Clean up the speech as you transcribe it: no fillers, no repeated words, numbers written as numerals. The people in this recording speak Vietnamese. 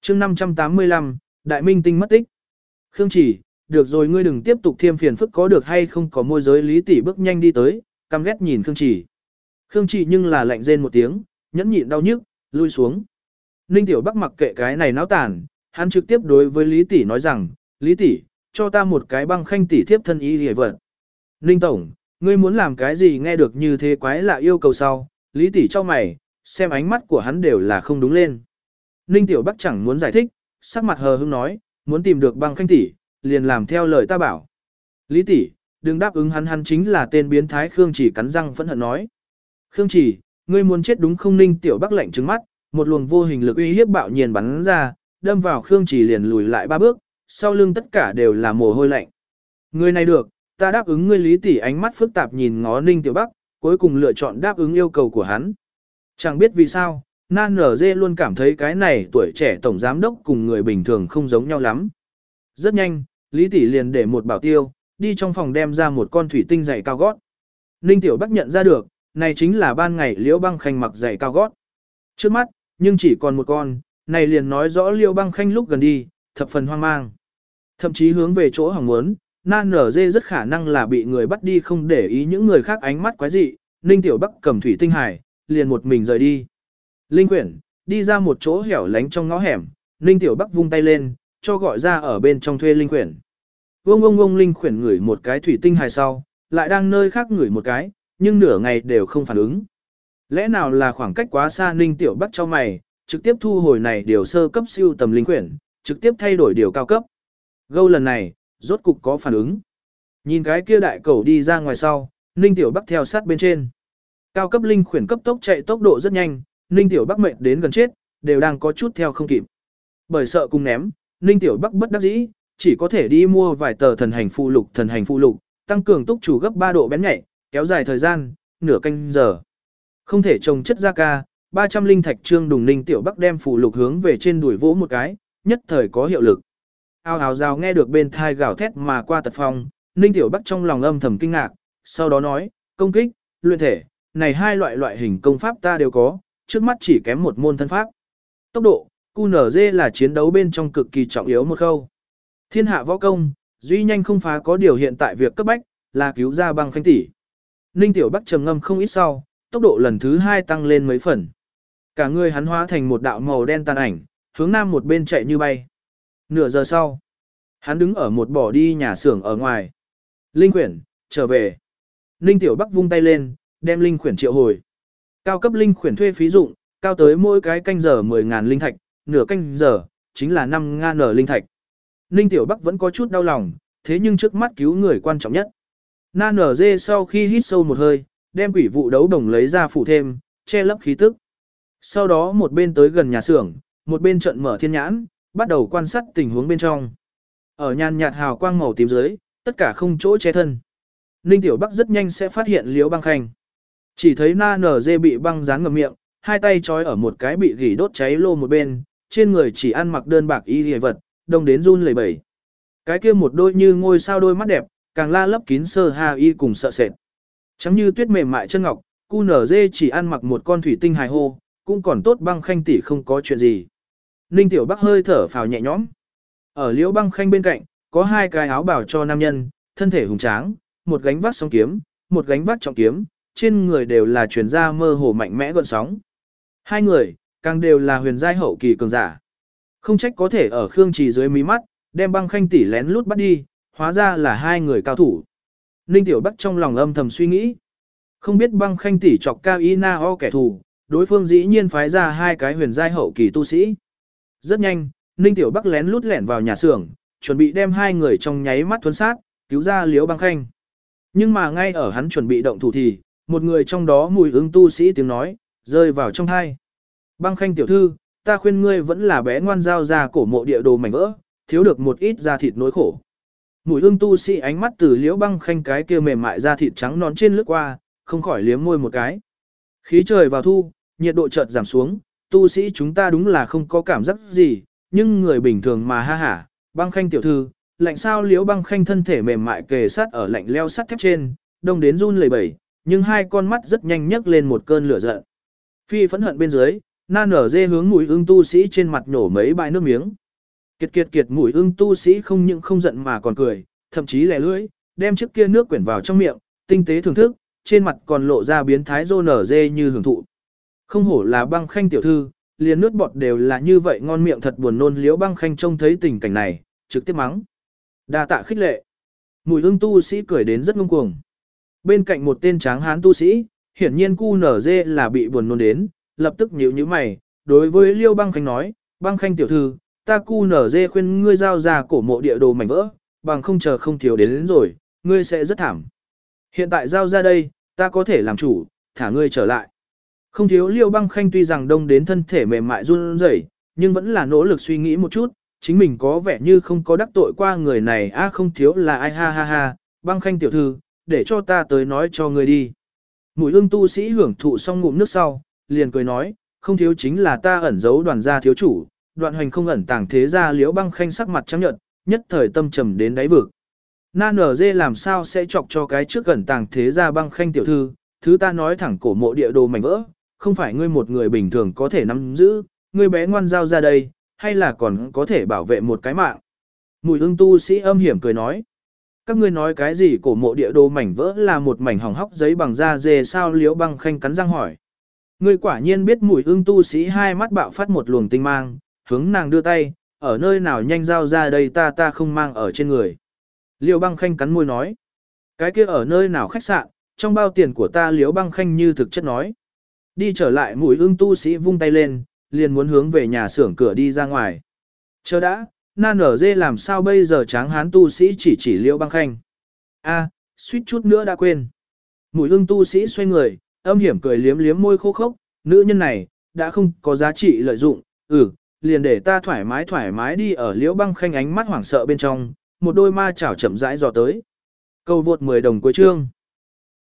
chương 585, Đại Minh Tinh mất tích. Khương Chỉ, được rồi ngươi đừng tiếp tục thêm phiền phức có được hay không có môi giới Lý Tỷ bước nhanh đi tới, căm ghét nhìn Khương Chỉ. Khương Chỉ nhưng là lạnh rên một tiếng, nhẫn nhịn đau nhức, lui xuống. Ninh Tiểu Bắc mặc kệ cái này náo tàn, hắn trực tiếp đối với Lý Tỷ nói rằng, Lý Tỷ, cho ta một cái băng khanh tỷ thiếp thân y hề vật. Ninh Tổng, ngươi muốn làm cái gì nghe được như thế quái lạ yêu cầu sau, Lý Tỷ cho mày, xem ánh mắt của hắn đều là không đúng lên. Ninh Tiểu Bắc chẳng muốn giải thích, sắc mặt hờ hững nói, muốn tìm được băng khanh tỷ, liền làm theo lời ta bảo. Lý Tỷ, đừng đáp ứng hắn chính là tên biến thái Khương Chỉ cắn răng phẫn hận nói. Khương Chỉ, ngươi muốn chết đúng không? Ninh Tiểu Bắc lạnh trừng mắt, một luồng vô hình lực uy hiếp bạo nhiên bắn ra, đâm vào Khương Chỉ liền lùi lại 3 bước, sau lưng tất cả đều là mồ hôi lạnh. Người này được, ta đáp ứng ngươi. Lý Tỷ ánh mắt phức tạp nhìn ngó Ninh Tiểu Bắc, cuối cùng lựa chọn đáp ứng yêu cầu của hắn. Chẳng biết vì sao, Nan Nở Dê luôn cảm thấy cái này tuổi trẻ tổng giám đốc cùng người bình thường không giống nhau lắm. Rất nhanh, Lý Tỷ liền để một bảo tiêu, đi trong phòng đem ra một con thủy tinh giày cao gót. Ninh Tiểu Bắc nhận ra được, này chính là ban ngày Liễu Băng Khanh mặc giày cao gót. Trước mắt, nhưng chỉ còn một con, này liền nói rõ Liễu Băng Khanh lúc gần đi, thập phần hoang mang. Thậm chí hướng về chỗ hỏng muốn, Nan Nở Dê rất khả năng là bị người bắt đi không để ý những người khác ánh mắt quái dị. Ninh Tiểu Bắc cầm thủy tinh hải, liền một mình rời đi. Linh Quyển, đi ra một chỗ hẻo lánh trong ngõ hẻm, Ninh Tiểu Bắc vung tay lên, cho gọi ra ở bên trong thuê Linh Quyển. Ông Linh Quyển ngửi một cái thủy tinh hài sau, lại đang nơi khác ngửi một cái, nhưng nửa ngày đều không phản ứng. Lẽ nào là khoảng cách quá xa? Ninh Tiểu Bắc cho mày, trực tiếp thu hồi này điều sơ cấp siêu tầm Linh Quyển, trực tiếp thay đổi điều cao cấp. Gâu lần này, rốt cục có phản ứng. Nhìn cái kia đại cầu đi ra ngoài sau, Ninh Tiểu Bắc theo sát bên trên. Cao cấp Linh Quyển cấp tốc chạy tốc độ rất nhanh, Ninh Tiểu Bắc mệt đến gần chết, đều đang có chút theo không kịp. Bởi sợ cùng ném, Ninh Tiểu Bắc bất đắc dĩ, chỉ có thể đi mua vài tờ thần hành phụ lục, tăng cường túc chủ gấp 3 độ bén nhạy, kéo dài thời gian, nửa canh giờ. Không thể trồng chất ra ca, 300 linh thạch trương đùng. Ninh Tiểu Bắc đem phụ lục hướng về trên đùi vỗ một cái, nhất thời có hiệu lực. Ào rào nghe được bên thai gào thét mà qua tật phong, Ninh Tiểu Bắc trong lòng âm thầm kinh ngạc, sau đó nói, công kích, luyện thể, này hai loại hình công pháp ta đều có, trước mắt chỉ kém một môn thân pháp. Tốc độ, QNZ là chiến đấu bên trong cực kỳ trọng yếu một khâu. Thiên hạ võ công, duy nhanh không phá có điều hiện tại việc cấp bách, là cứu ra Băng Khanh tỷ. Ninh Tiểu Bắc trầm ngâm không ít sau, tốc độ lần thứ 2 tăng lên mấy phần. Cả người hắn hóa thành một đạo màu đen tàn ảnh, hướng nam một bên chạy như bay. Nửa giờ sau, hắn đứng ở một bỏ đi nhà xưởng ở ngoài. Linh Quyển, trở về. Ninh Tiểu Bắc vung tay lên, đem Linh Quyển triệu hồi. Cao cấp Linh Quyển thuê phí dụng, cao tới mỗi cái canh giờ 10.000 linh thạch, nửa canh giờ, chính là 5.000 linh thạch. Ninh Tiểu Bắc vẫn có chút đau lòng, thế nhưng trước mắt cứu người quan trọng nhất. Nan nở dê sau khi hít sâu một hơi, đem quỷ vụ đấu đồng lấy ra phủ thêm, che lấp khí tức. Sau đó một bên tới gần nhà xưởng, một bên trận mở thiên nhãn, bắt đầu quan sát tình huống bên trong. Ở nhàn nhạt hào quang màu tím dưới, tất cả không chỗ che thân. Ninh Tiểu Bắc rất nhanh sẽ phát hiện Liễu Băng Khanh. Chỉ thấy Nan nở dê bị băng dán ngậm miệng, hai tay trói ở một cái bị gỉ đốt cháy lô một bên, trên người chỉ ăn mặc đơn bạc y hề vật, đông đến run lẩy bẩy. Cái kia một đôi như ngôi sao đôi mắt đẹp, càng la lấp kín sơ ha y cùng sợ sệt. Trắng như tuyết mềm mại chân ngọc, QNZ chỉ ăn mặc một con thủy tinh hài hô, cũng còn tốt Băng Khanh tỷ không có chuyện gì. Ninh Tiểu Bắc hơi thở phào nhẹ nhõm. Ở Liễu Băng Khanh bên cạnh, có hai cái áo bào cho nam nhân, thân thể hùng tráng, một gánh vác song kiếm, một gánh vác trọng kiếm, trên người đều là truyền ra mơ hồ mạnh mẽ gợn sóng. Hai người, càng đều là huyền giai hậu kỳ cường giả. Không trách có thể ở Khương Trì dưới mí mắt, đem Băng Khanh tỷ lén lút bắt đi, hóa ra là hai người cao thủ. Ninh Tiểu Bắc trong lòng âm thầm suy nghĩ. Không biết Băng Khanh tỷ chọc cao y na o kẻ thù, đối phương dĩ nhiên phái ra hai cái huyền giai hậu kỳ tu sĩ. Rất nhanh, Ninh Tiểu Bắc lén lút lẻn vào nhà xưởng, chuẩn bị đem hai người trong nháy mắt thuấn sát, cứu ra Liễu Băng Khanh. Nhưng mà ngay ở hắn chuẩn bị động thủ thì, một người trong đó mùi ứng tu sĩ tiếng nói, rơi vào trong tai. Băng Khanh tiểu thư, ta khuyên ngươi vẫn là bé ngoan giao ra cổ mộ địa đồ mảnh vỡ, thiếu được một ít da thịt nỗi khổ. Mùi ương tu sĩ ánh mắt từ Liễu Băng Khanh cái kia mềm mại da thịt trắng non trên lướt qua, không khỏi liếm môi một cái. Khí trời vào thu, nhiệt độ chợt giảm xuống, tu sĩ chúng ta đúng là không có cảm giác gì, nhưng người bình thường mà ha hả, Băng Khanh tiểu thư, lạnh sao? Liễu Băng Khanh thân thể mềm mại kề sát ở lạnh leo sắt thép trên, đông đến run lẩy bẩy, nhưng hai con mắt rất nhanh nhấc lên một cơn lửa giận. Phi phẫn hận bên dưới, Na nở dê hướng Mùi Ưng tu sĩ trên mặt nhổ mấy bãi nước miếng. Kiệt kiệt kiệt Mùi Ưng tu sĩ không những không giận mà còn cười, thậm chí lẻ lưỡi, đem chiếc kia nước quyển vào trong miệng, tinh tế thưởng thức, trên mặt còn lộ ra biến thái rô nở dê như hưởng thụ. Không hổ là Băng Khanh tiểu thư, liền nước bọt đều là như vậy ngon miệng thật buồn nôn. Liễu Băng Khanh trông thấy tình cảnh này, trực tiếp mắng. Đa tạ khích lệ. Mùi Ưng tu sĩ cười đến rất ngông cuồng. Bên cạnh một tên tráng hán tu sĩ, hiển nhiên cu nở dê là bị buồn nôn đến, lập tức nhíu nhíu mày, đối với Liêu Băng Khanh nói, Băng Khanh tiểu thư, ta cu nở dê khuyên ngươi giao ra cổ mộ địa đồ mảnh vỡ, bằng không chờ không thiếu đến rồi, ngươi sẽ rất thảm. Hiện tại giao ra đây, ta có thể làm chủ, thả ngươi trở lại. Không thiếu Liêu Băng Khanh tuy rằng đông đến thân thể mềm mại run rẩy, nhưng vẫn là nỗ lực suy nghĩ một chút, chính mình có vẻ như không có đắc tội qua người này không thiếu là ai ha ha ha, Băng Khanh tiểu thư, để cho ta tới nói cho ngươi đi. Mùi Ưng tu sĩ hưởng thụ xong ngụm nước sau, liền cười nói, không thiếu chính là ta ẩn giấu đoàn gia thiếu chủ, Đoạn Hoành không ẩn tàng thế gia. Liễu Băng Khanh sắc mặt trắng nhợt, nhất thời tâm trầm đến đáy vực. Na nở dê làm sao sẽ chọc cho cái trước ẩn tàng thế gia Băng Khanh tiểu thư, thứ ta nói thẳng cổ mộ địa đồ mảnh vỡ, không phải ngươi một người bình thường có thể nắm giữ, ngươi bé ngoan giao ra đây, hay là còn có thể bảo vệ một cái mạng. Mùi Ưng tu sĩ âm hiểm cười nói, các ngươi nói cái gì cổ mộ địa đồ mảnh vỡ là một mảnh hỏng hóc giấy bằng da dê sao? Liễu Băng Khanh cắn răng hỏi. Ngươi quả nhiên biết. Mùi Ưng tu sĩ hai mắt bạo phát một luồng tinh mang, hướng nàng đưa tay, ở nơi nào nhanh giao ra đây, ta không mang ở trên người. Liễu Băng Khanh cắn môi nói, cái kia ở nơi nào khách sạn, trong bao tiền của ta. Liễu Băng Khanh như thực chất nói. Đi trở lại. Mùi Ưng tu sĩ vung tay lên, liền muốn hướng về nhà xưởng cửa đi ra ngoài. Chờ đã, Na nở dê làm sao bây giờ? Tráng hán tu sĩ chỉ Liễu Băng Khanh. Suýt chút nữa đã quên. Mùi Ưng tu sĩ xoay người, âm hiểm cười liếm liếm môi khô khốc, nữ nhân này, đã không có giá trị lợi dụng, liền để ta thoải mái đi. Ở Liễu Băng Khanh ánh mắt hoảng sợ bên trong, một đôi ma chảo chậm rãi dò tới. Cầu vượt 10 đồng cuối chương.